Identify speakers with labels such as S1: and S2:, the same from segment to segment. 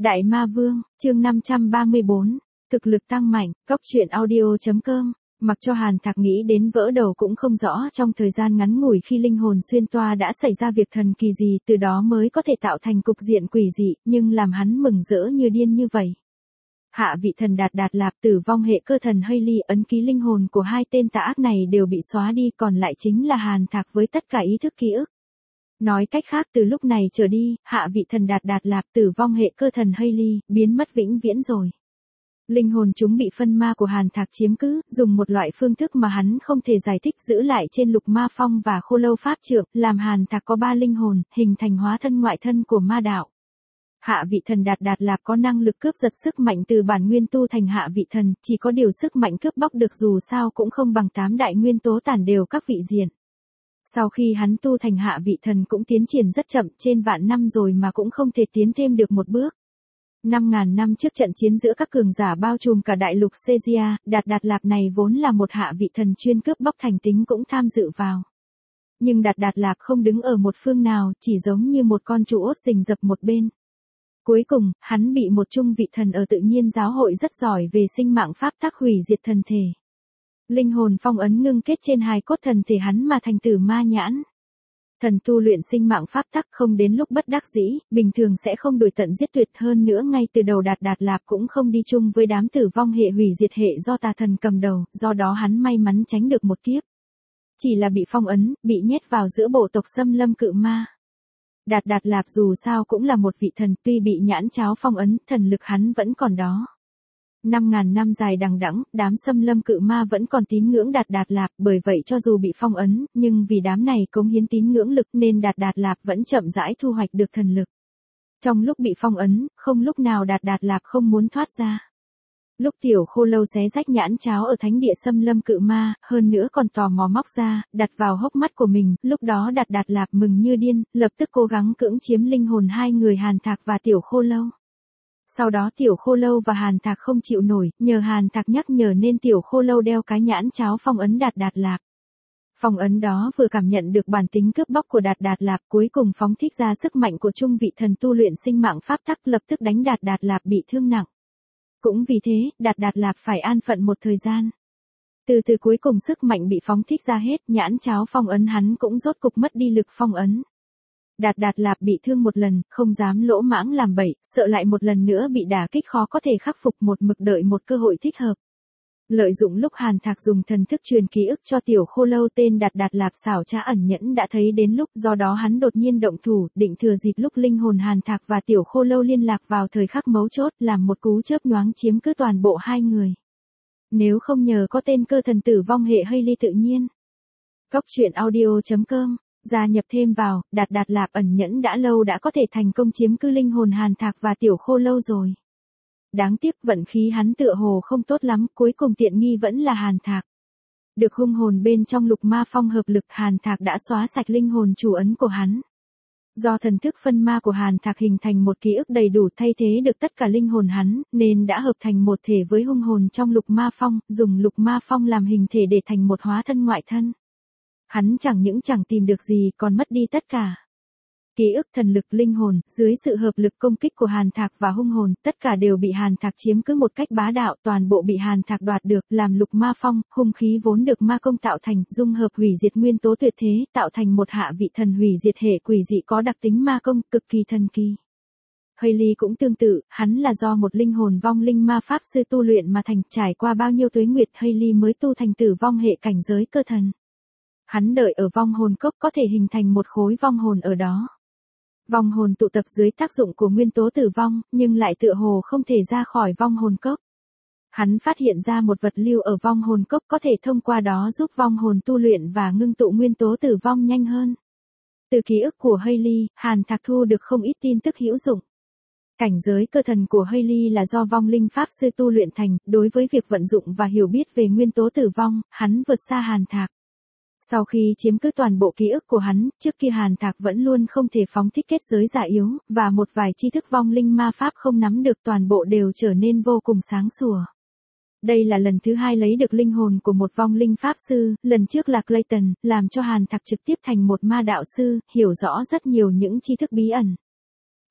S1: Đại Ma Vương, chương 534, thực lực tăng mạnh, cóc truyện audio.com. Mặc cho Hàn Thạc nghĩ đến vỡ đầu cũng không rõ trong thời gian ngắn ngủi khi linh hồn xuyên toa đã xảy ra việc thần kỳ gì từ đó mới có thể tạo thành cục diện quỷ dị, nhưng làm hắn mừng rỡ như điên như vậy. Hạ vị thần Đạt Đạt Lạp tử vong hệ cơ thần Hayley ấn ký linh hồn của hai tên tà ác này đều bị xóa đi, còn lại chính là Hàn Thạc với tất cả ý thức ký ức. Nói cách khác từ lúc này trở đi, hạ vị thần Đạt Đạt Lạp tử vong hệ cơ thần Hayley biến mất vĩnh viễn rồi. Linh hồn chúng bị phân ma của Hàn Thạc chiếm cứ, dùng một loại phương thức mà hắn không thể giải thích giữ lại trên Lục Ma Phong và Khô Lâu Pháp Trượng, làm Hàn Thạc có 3 linh hồn, hình thành hóa thân ngoại thân của ma đạo. Hạ vị thần Đạt Đạt Lạp có năng lực cướp giật sức mạnh từ bản nguyên tu thành hạ vị thần, chỉ có điều sức mạnh cướp bóc được dù sao cũng không bằng 8 đại nguyên tố tản đều các vị diện. Sau khi hắn tu thành hạ vị thần cũng tiến triển rất chậm, trên vạn năm rồi mà cũng không thể tiến thêm được một bước. 5.000 năm trước trận chiến giữa các cường giả bao trùm cả đại lục Caesarea, Đạt Đạt Lạp này vốn là một hạ vị thần chuyên cướp bóc thành tính cũng tham dự vào. Nhưng Đạt Đạt Lạp không đứng ở một phương nào, chỉ giống như một con trụ ốt rình rập một bên. Cuối cùng, hắn bị một trung vị thần ở tự nhiên giáo hội rất giỏi về sinh mạng pháp tắc hủy diệt thần thể. Linh hồn phong ấn ngưng kết trên hài cốt thần thể hắn mà thành tử ma nhãn. Thần tu luyện sinh mạng pháp tắc không đến lúc bất đắc dĩ, bình thường sẽ không đuổi tận giết tuyệt, hơn nữa ngay từ đầu Đạt Đạt Lạp cũng không đi chung với đám tử vong hệ hủy diệt hệ do tà thần cầm đầu, do đó hắn may mắn tránh được một kiếp. Chỉ là bị phong ấn, bị nhét vào giữa bộ tộc xâm lâm cự ma. Đạt Đạt Lạp dù sao cũng là một vị thần, tuy bị nhãn cháo phong ấn, thần lực hắn vẫn còn đó. 5.000 năm dài đằng đẵng, đám xâm lâm cự ma vẫn còn tín ngưỡng Đạt Đạt Lạp, bởi vậy cho dù bị phong ấn, nhưng vì đám này cống hiến tín ngưỡng lực nên Đạt Đạt Lạp vẫn chậm rãi thu hoạch được thần lực. Trong lúc bị phong ấn, không lúc nào Đạt Đạt Lạp không muốn thoát ra. Lúc tiểu khô lâu xé rách nhãn cháo ở thánh địa xâm lâm cự ma, hơn nữa còn tò mò móc ra, đặt vào hốc mắt của mình, lúc đó Đạt Đạt Lạp mừng như điên, lập tức cố gắng cưỡng chiếm linh hồn hai người Hàn Thạc và tiểu khô lâu. Sau đó tiểu khô lâu và Hàn Thạc không chịu nổi, nhờ Hàn Thạc nhắc nhở nên tiểu khô lâu đeo cái nhãn cháo phong ấn Đạt Đạt Lạp. Phong ấn đó vừa cảm nhận được bản tính cướp bóc của Đạt Đạt Lạp, cuối cùng phóng thích ra sức mạnh của trung vị thần tu luyện sinh mạng pháp tắc, lập tức đánh Đạt Đạt Lạp bị thương nặng. Cũng vì thế, Đạt Đạt Lạp phải an phận một thời gian. Từ từ cuối cùng sức mạnh bị phóng thích ra hết, nhãn cháo phong ấn hắn cũng rốt cục mất đi lực phong ấn. Đạt Đạt Lạp bị thương một lần, không dám lỗ mãng làm bậy, sợ lại một lần nữa bị đả kích khó có thể khắc phục, một mực đợi một cơ hội thích hợp. Lợi dụng lúc Hàn Thạc dùng thần thức truyền ký ức cho tiểu khô lâu tên Đạt Đạt Lạp xảo trá ẩn nhẫn đã thấy đến lúc, do đó hắn đột nhiên động thủ, định thừa dịp lúc linh hồn Hàn Thạc và tiểu khô lâu liên lạc vào thời khắc mấu chốt, làm một cú chớp nhoáng chiếm cứ toàn bộ hai người. Nếu không nhờ có tên cơ thần tử vong hệ Hayley tự nhiên. Cóc truyện audio.com gia nhập thêm vào, Đạt Đạt Lạp ẩn nhẫn đã lâu đã có thể thành công chiếm cứ linh hồn Hàn Thạc và tiểu khô lâu rồi. Đáng tiếc vận khí hắn tựa hồ không tốt lắm, cuối cùng tiện nghi vẫn là Hàn Thạc. Được hung hồn bên trong Lục Ma Phong hợp lực, Hàn Thạc đã xóa sạch linh hồn chủ ấn của hắn. Do thần thức phân ma của Hàn Thạc hình thành một ký ức đầy đủ thay thế được tất cả linh hồn hắn, nên đã hợp thành một thể với hung hồn trong Lục Ma Phong, dùng Lục Ma Phong làm hình thể để thành một hóa thân ngoại thân. Hắn chẳng những chẳng tìm được gì còn mất đi tất cả. Ký ức, thần lực, linh hồn, dưới sự hợp lực công kích của Hàn Thạc và hung hồn, tất cả đều bị Hàn Thạc chiếm cứ một cách bá đạo, toàn bộ bị Hàn Thạc đoạt được, làm Lục Ma Phong, hung khí vốn được ma công tạo thành, dung hợp hủy diệt nguyên tố tuyệt thế, tạo thành một hạ vị thần hủy diệt hệ quỷ dị có đặc tính ma công, cực kỳ thần kỳ. Hayley cũng tương tự, hắn là do một linh hồn vong linh ma pháp sư tu luyện mà thành, trải qua bao nhiêu tuế nguyệt Hayley mới tu thành tử vong hệ cảnh giới cơ thần. Hắn đợi ở vong hồn cốc có thể hình thành một khối vong hồn ở đó. Vong hồn tụ tập dưới tác dụng của nguyên tố tử vong, nhưng lại tựa hồ không thể ra khỏi vong hồn cốc. Hắn phát hiện ra một vật lưu ở vong hồn cốc có thể thông qua đó giúp vong hồn tu luyện và ngưng tụ nguyên tố tử vong nhanh hơn. Từ ký ức của Hayley, Hàn Thạc thu được không ít tin tức hữu dụng. Cảnh giới cơ thần của Hayley là do vong linh pháp sư tu luyện thành, đối với việc vận dụng và hiểu biết về nguyên tố tử vong, hắn vượt xa Hàn Thạc. Sau khi chiếm cứ toàn bộ ký ức của hắn, trước kia Hàn Thạc vẫn luôn không thể phóng thích kết giới giả yếu, và một vài tri thức vong linh ma pháp không nắm được toàn bộ đều trở nên vô cùng sáng sủa. Đây là lần thứ hai lấy được linh hồn của một vong linh pháp sư, lần trước là Clayton, làm cho Hàn Thạc trực tiếp thành một ma đạo sư, hiểu rõ rất nhiều những tri thức bí ẩn.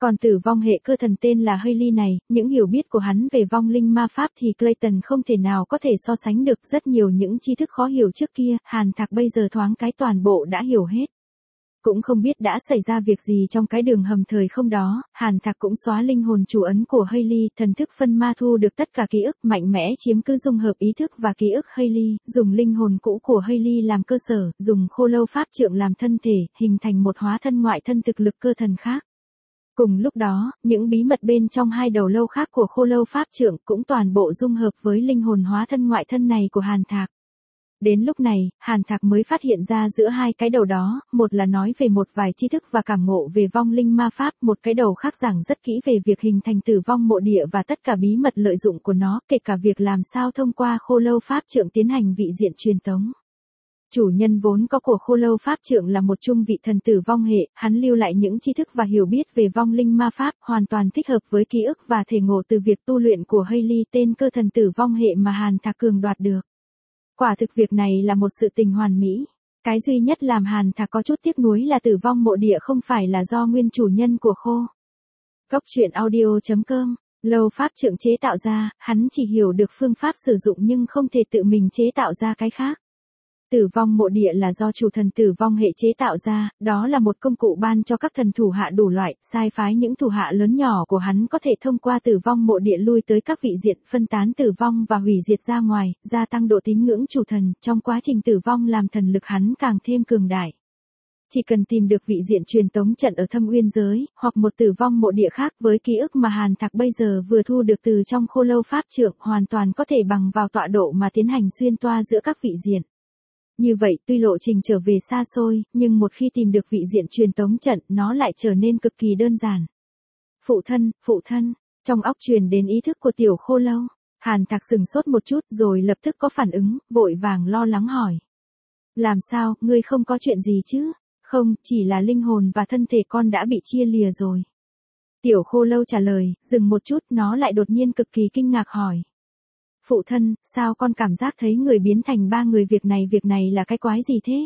S1: Còn tử vong hệ cơ thần tên là Hayley này, những hiểu biết của hắn về vong linh ma pháp thì Clayton không thể nào có thể so sánh được. Rất nhiều những tri thức khó hiểu trước kia, Hàn Thạc bây giờ thoáng cái toàn bộ đã hiểu hết. Cũng không biết đã xảy ra việc gì trong cái đường hầm thời không đó, Hàn Thạc cũng xóa linh hồn chủ ấn của Hayley, thần thức phân ma thu được tất cả ký ức, mạnh mẽ chiếm cứ dung hợp ý thức và ký ức Hayley, dùng linh hồn cũ của Hayley làm cơ sở, dùng khô lâu pháp trượng làm thân thể, hình thành một hóa thân ngoại thân thực lực cơ thần khác. Cùng lúc đó, những bí mật bên trong hai đầu lâu khác của khô lâu pháp trượng cũng toàn bộ dung hợp với linh hồn hóa thân ngoại thân này của Hàn Thạc. Đến lúc này, Hàn Thạc mới phát hiện ra giữa hai cái đầu đó, một là nói về một vài tri thức và cảm ngộ về vong linh ma pháp, một cái đầu khác giảng rất kỹ về việc hình thành tử vong mộ địa và tất cả bí mật lợi dụng của nó, kể cả việc làm sao thông qua khô lâu pháp trượng tiến hành vị diện truyền tống. Chủ nhân vốn có của khô lâu pháp trượng là một trung vị thần tử vong hệ, hắn lưu lại những tri thức và hiểu biết về vong linh ma pháp, hoàn toàn thích hợp với ký ức và thể ngộ từ việc tu luyện của Hayley, tên cơ thần tử vong hệ mà Hàn Thạc cường đoạt được. Quả thực việc này là một sự tình hoàn mỹ. Cái duy nhất làm Hàn Thạc có chút tiếc nuối là tử vong mộ địa không phải là do nguyên chủ nhân của khô. Góc truyện audio.com. Lâu pháp trượng chế tạo ra, hắn chỉ hiểu được phương pháp sử dụng nhưng không thể tự mình chế tạo ra cái khác. Tử vong mộ địa là do chủ thần tử vong hệ chế tạo ra, đó là một công cụ ban cho các thần thủ hạ đủ loại, sai phái những thủ hạ lớn nhỏ của hắn có thể thông qua tử vong mộ địa lui tới các vị diện, phân tán tử vong và hủy diệt ra ngoài, gia tăng độ tín ngưỡng chủ thần, trong quá trình tử vong làm thần lực hắn càng thêm cường đại. Chỉ cần tìm được vị diện truyền tống trận ở Thâm Uyên giới, hoặc một tử vong mộ địa khác với ký ức mà Hàn Thạc bây giờ vừa thu được từ trong khô lâu pháp trượng, hoàn toàn có thể bằng vào tọa độ mà tiến hành xuyên toa giữa các vị diện. Như vậy, tuy lộ trình trở về xa xôi, nhưng một khi tìm được vị diện truyền tống trận, nó lại trở nên cực kỳ đơn giản. Phụ thân, trong óc truyền đến ý thức của tiểu khô lâu. Hàn Thạc sừng sốt một chút rồi lập tức có phản ứng, vội vàng lo lắng hỏi. Làm sao, ngươi không có chuyện gì chứ? Không, chỉ là linh hồn và thân thể con đã bị chia lìa rồi. Tiểu khô lâu trả lời, dừng một chút, nó lại đột nhiên cực kỳ kinh ngạc hỏi. Phụ thân, sao con cảm giác thấy người biến thành ba người, việc này là cái quái gì thế?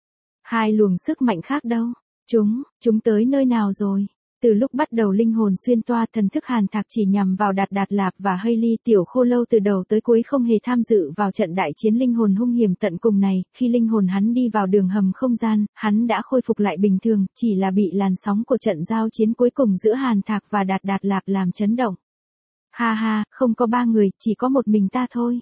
S1: Hai luồng sức mạnh khác đâu? Chúng tới nơi nào rồi? Từ lúc bắt đầu linh hồn xuyên toa, thần thức Hàn Thạc chỉ nhằm vào Đạt Đạt Lạp và Hayley. Tiểu khô lâu từ đầu tới cuối không hề tham dự vào trận đại chiến linh hồn hung hiểm tận cùng này. Khi linh hồn hắn đi vào đường hầm không gian, hắn đã khôi phục lại bình thường, chỉ là bị làn sóng của trận giao chiến cuối cùng giữa Hàn Thạc và Đạt Đạt Lạp làm chấn động. Ha ha, không có ba người, chỉ có một mình ta thôi.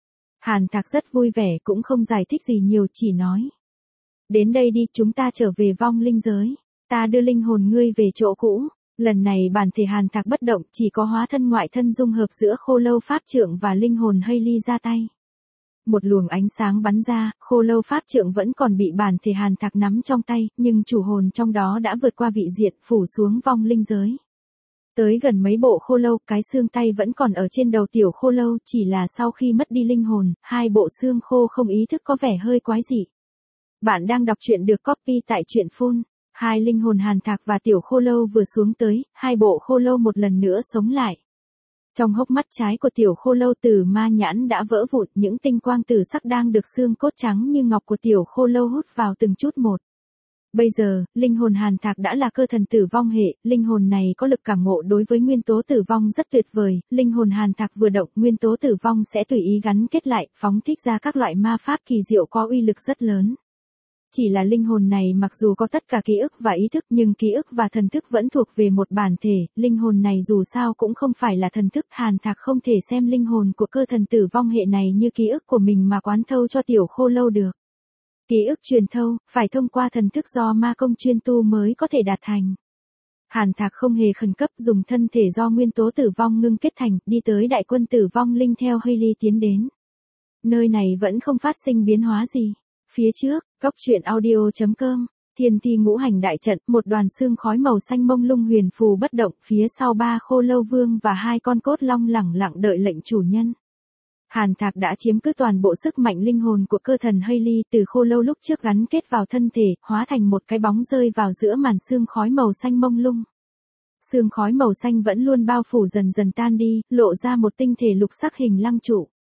S1: Hàn Thạc rất vui vẻ, cũng không giải thích gì nhiều, chỉ nói. Đến đây đi, chúng ta trở về vong linh giới. Ta đưa linh hồn ngươi về chỗ cũ. Lần này bản thể Hàn Thạc bất động, chỉ có hóa thân ngoại thân dung hợp giữa khô lâu pháp trượng và linh hồn Hayley ra tay. Một luồng ánh sáng bắn ra, khô lâu pháp trượng vẫn còn bị bản thể Hàn Thạc nắm trong tay, nhưng chủ hồn trong đó đã vượt qua vị diện, phủ xuống vong linh giới. Tới gần mấy bộ khô lâu, cái xương tay vẫn còn ở trên đầu tiểu khô lâu, chỉ là sau khi mất đi linh hồn, hai bộ xương khô không ý thức có vẻ hơi quái dị. Bạn đang đọc truyện được copy tại truyện phun. Hai linh hồn Hàn Thạc và tiểu khô lâu vừa xuống tới, hai bộ khô lâu một lần nữa sống lại. Trong hốc mắt trái của tiểu khô lâu tử ma nhãn đã vỡ vụn, những tinh quang tử sắc đang được xương cốt trắng như ngọc của tiểu khô lâu hút vào từng chút một. Bây giờ, linh hồn Hàn Thạc đã là cơ thần tử vong hệ, linh hồn này có lực cảm ngộ đối với nguyên tố tử vong rất tuyệt vời, linh hồn Hàn Thạc vừa động, nguyên tố tử vong sẽ tùy ý gắn kết lại, phóng thích ra các loại ma pháp kỳ diệu có uy lực rất lớn. Chỉ là linh hồn này mặc dù có tất cả ký ức và ý thức nhưng ký ức và thần thức vẫn thuộc về một bản thể, linh hồn này dù sao cũng không phải là thần thức, Hàn Thạc không thể xem linh hồn của cơ thần tử vong hệ này như ký ức của mình mà quán thâu cho tiểu khô lâu được. Ký ức truyền thâu, phải thông qua thần thức do ma công chuyên tu mới có thể đạt thành. Hàn Thạc không hề khẩn cấp, dùng thân thể do nguyên tố tử vong ngưng kết thành, đi tới đại quân tử vong linh theo Hayley tiến đến. Nơi này vẫn không phát sinh biến hóa gì. Phía trước, góc truyện audio.com, Thiên Thi Ngũ Hành đại trận, một đoàn xương khói màu xanh mông lung huyền phù bất động, phía sau ba khô lâu vương và hai con cốt long lẳng lặng đợi lệnh chủ nhân. Hàn Thạc đã chiếm cứ toàn bộ sức mạnh linh hồn của cơ thần Hayley, từ khô lâu lúc trước gắn kết vào thân thể, hóa thành một cái bóng rơi vào giữa màn xương khói màu xanh mông lung. Xương khói màu xanh vẫn luôn bao phủ dần dần tan đi, lộ ra một tinh thể lục sắc hình lăng trụ.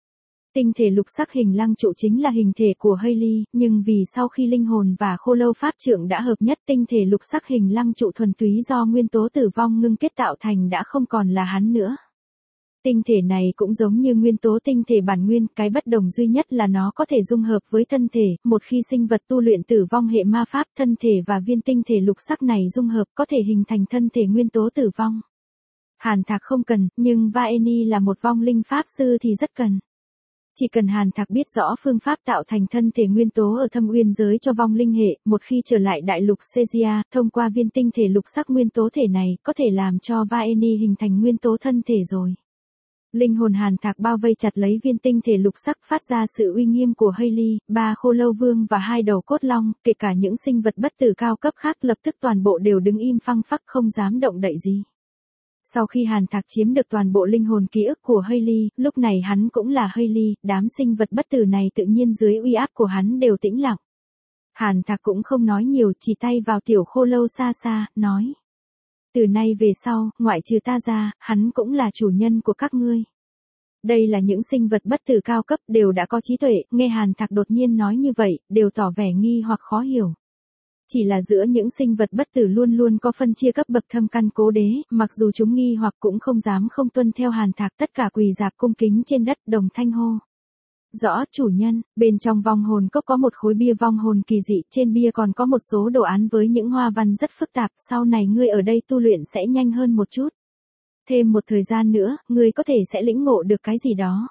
S1: Tinh thể lục sắc hình lăng trụ chính là hình thể của Hailey, nhưng vì sau khi linh hồn và khô lâu pháp trượng đã hợp nhất, tinh thể lục sắc hình lăng trụ thuần túy do nguyên tố tử vong ngưng kết tạo thành đã không còn là hắn nữa. Tinh thể này cũng giống như nguyên tố tinh thể bản nguyên, cái bất đồng duy nhất là nó có thể dung hợp với thân thể, một khi sinh vật tu luyện tử vong hệ ma pháp, thân thể và viên tinh thể lục sắc này dung hợp có thể hình thành thân thể nguyên tố tử vong. Hàn Thạc không cần, nhưng Vaeni là một vong linh pháp sư thì rất cần. Chỉ cần Hàn Thạc biết rõ phương pháp tạo thành thân thể nguyên tố ở thâm uyên giới cho vong linh hệ, một khi trở lại đại lục Caesarea, thông qua viên tinh thể lục sắc nguyên tố thể này, có thể làm cho Vaeni hình thành nguyên tố thân thể rồi. Linh hồn Hàn Thạc bao vây chặt lấy viên tinh thể lục sắc, phát ra sự uy nghiêm của Hailey, 3 khô lâu vương và 2 đầu cốt long, kể cả những sinh vật bất tử cao cấp khác lập tức toàn bộ đều đứng im phăng phắc không dám động đậy gì. Sau khi Hàn Thạc chiếm được toàn bộ linh hồn ký ức của Hailey, lúc này hắn cũng là Hailey, đám sinh vật bất tử này tự nhiên dưới uy áp của hắn đều tĩnh lặng. Hàn Thạc cũng không nói nhiều, chỉ tay vào tiểu khô lâu xa xa, nói. Từ nay về sau, ngoại trừ ta ra, hắn cũng là chủ nhân của các ngươi. Đây là những sinh vật bất tử cao cấp đều đã có trí tuệ, nghe Hàn Thạc đột nhiên nói như vậy, đều tỏ vẻ nghi hoặc khó hiểu. Chỉ là giữa những sinh vật bất tử luôn luôn có phân chia cấp bậc thâm căn cố đế, mặc dù chúng nghi hoặc cũng không dám không tuân theo Hàn Thạc, tất cả quỳ rạp cung kính trên đất đồng thanh hô. Rõ chủ nhân, bên trong vong hồn cốc có một khối bia vong hồn kỳ dị, trên bia còn có một số đồ án với những hoa văn rất phức tạp, sau này ngươi ở đây tu luyện sẽ nhanh hơn một chút. Thêm một thời gian nữa, ngươi có thể sẽ lĩnh ngộ được cái gì đó.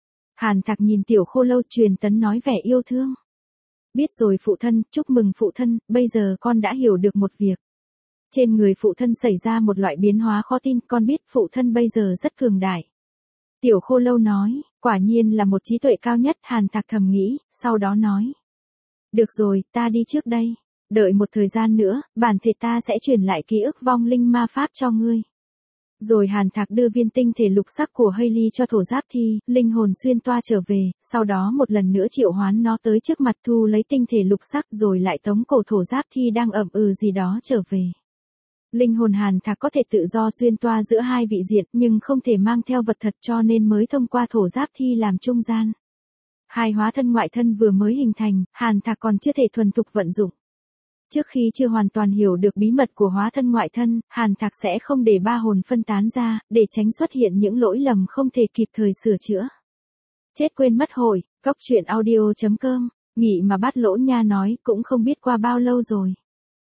S1: Hàn Thạc nhìn tiểu khô lâu truyền tấn nói vẻ yêu thương. Biết rồi phụ thân, chúc mừng phụ thân, bây giờ con đã hiểu được một việc. Trên người phụ thân xảy ra một loại biến hóa khó tin, con biết phụ thân bây giờ rất cường đại. Tiểu khô lâu nói, quả nhiên là một trí tuệ cao nhất, Hàn Thạc thầm nghĩ, sau đó nói. Được rồi, ta đi trước đây. Đợi một thời gian nữa, bản thể ta sẽ truyền lại ký ức vong linh ma pháp cho ngươi. Rồi Hàn Thạc đưa viên tinh thể lục sắc của Hailey cho thổ giáp thi, linh hồn xuyên toa trở về, sau đó một lần nữa triệu hoán nó tới trước mặt thu lấy tinh thể lục sắc rồi lại tống cổ thổ giáp thi đang ậm gì đó trở về. Linh hồn Hàn Thạc có thể tự do xuyên toa giữa hai vị diện nhưng không thể mang theo vật thật cho nên mới thông qua thổ giáp thi làm trung gian. Hai hóa thân ngoại thân vừa mới hình thành, Hàn Thạc còn chưa thể thuần thục vận dụng. Trước khi chưa hoàn toàn hiểu được bí mật của hóa thân ngoại thân, Hàn Thạc sẽ không để ba hồn phân tán ra, để tránh xuất hiện những lỗi lầm không thể kịp thời sửa chữa. Chết quên mất hồi, góc truyện audio.com, nghỉ mà bắt lỗ nha nói cũng không biết qua bao lâu rồi.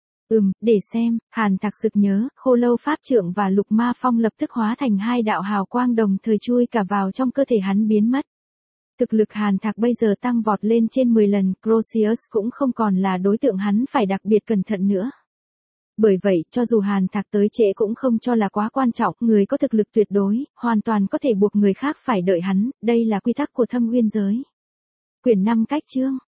S1: Để xem, Hàn Thạc sực nhớ, khô lâu pháp trượng và lục ma phong lập tức hóa thành hai đạo hào quang đồng thời chui cả vào trong cơ thể hắn biến mất. Thực lực Hàn Thạc bây giờ tăng vọt lên trên 10 lần, Crozius cũng không còn là đối tượng hắn phải đặc biệt cẩn thận nữa. Bởi vậy, cho dù Hàn Thạc tới trễ cũng không cho là quá quan trọng, người có thực lực tuyệt đối, hoàn toàn có thể buộc người khác phải đợi hắn, đây là quy tắc của thâm uyên giới. Quyển 5 cách chương.